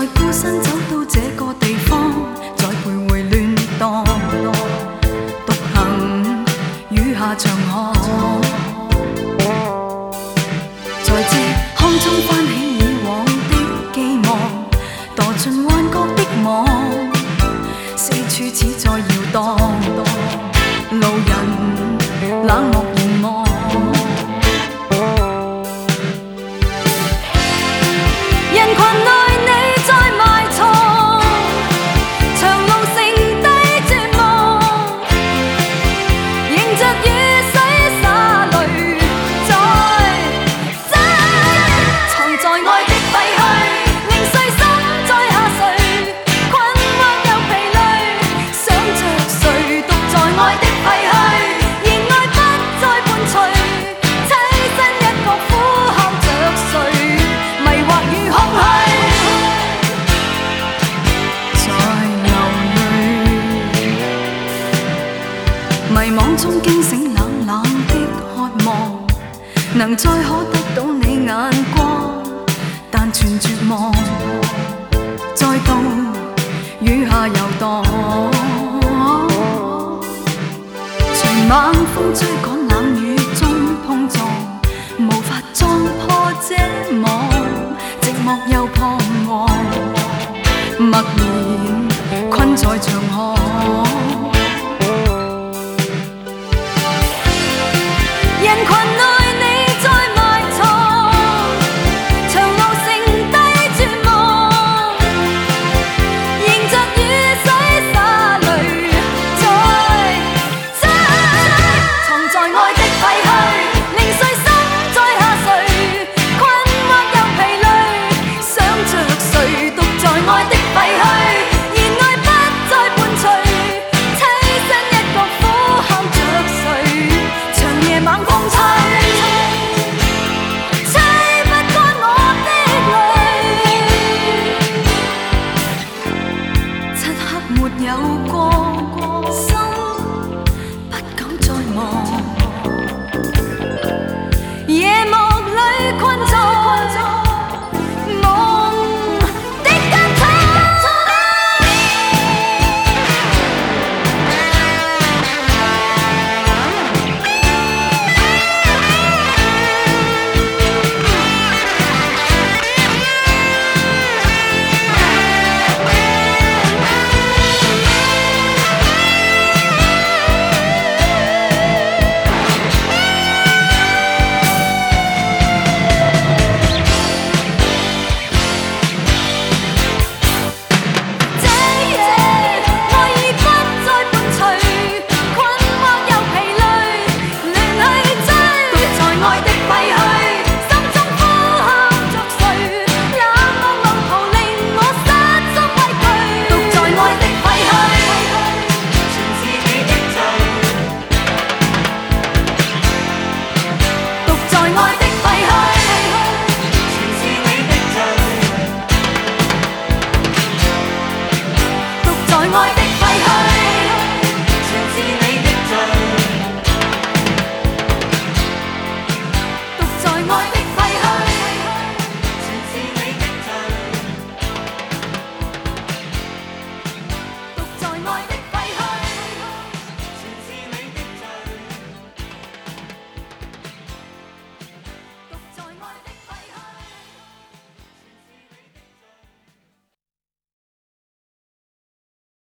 孤身走到這個地方，再徘徊亂蕩，獨行雨下長河，在這空中翻起以往的寄望，墮進幻覺的網，四處似在搖蕩，路人冷漠凝望。人群內你在埋藏，長路剩低絕望，迎着雨水灑淚在藏在愛的廢墟，令碎心再下垂，困惑又疲累，想着誰獨在愛的廢墟，而愛不再伴隨，棲身一角呼喊着誰，迷惑與空虛。迷惘中驚醒冷冷的渴望，能再可得到你眼光，但全絕望，再度雨下遊蕩，隨猛風追趕冷雨中碰撞，無法撞破這網，寂寞又彷徨，默然困在長河。人群內你在埋藏，長路剩低絕望，迎着雨水灑淚在藏在愛的廢墟，令碎心再下垂，困惑又疲累，想着誰獨在愛的廢墟，而愛不再伴隨，棲身一角呼喊着誰，長夜猛風吹，吹不乾我的淚，漆黑沒有光。